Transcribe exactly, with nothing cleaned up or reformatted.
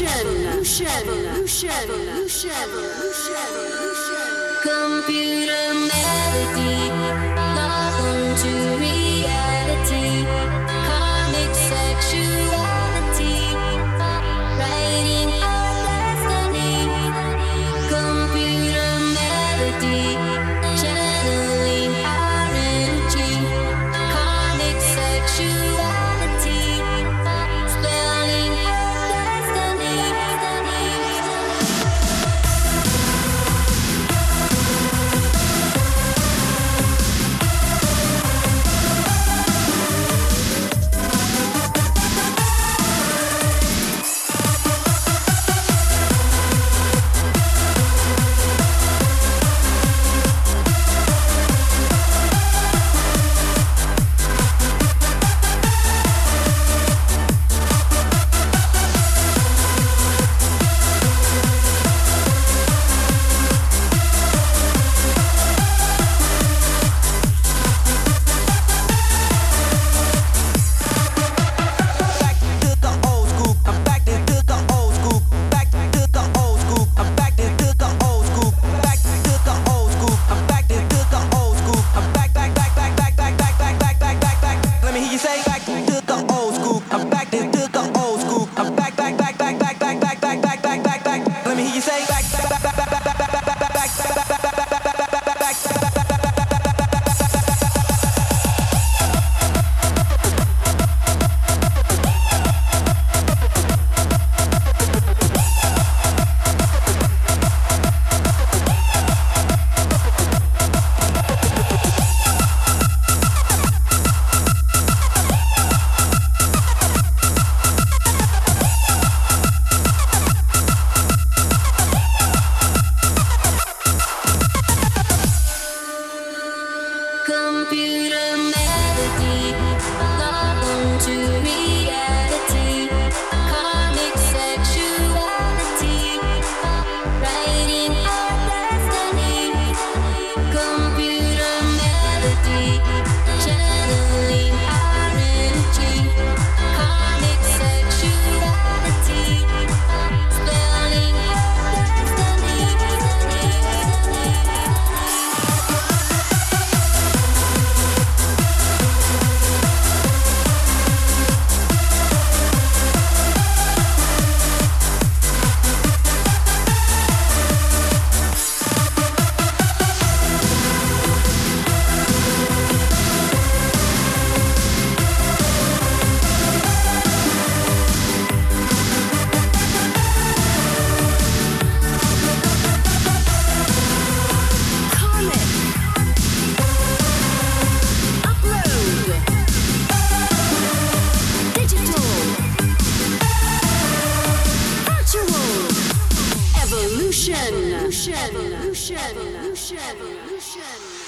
Computer melody, log on to reality, comic sexuality, writing our destiny. Computer melody, channeling our energy, comic sexuality, spelling our destiny. Computer melody, log on to reality, comic sexuality, writing our destiny. Computer melody, channeling our energy, comic sexuality, spelling our destiny. Evolution. Evolution. Evolution. Evolution.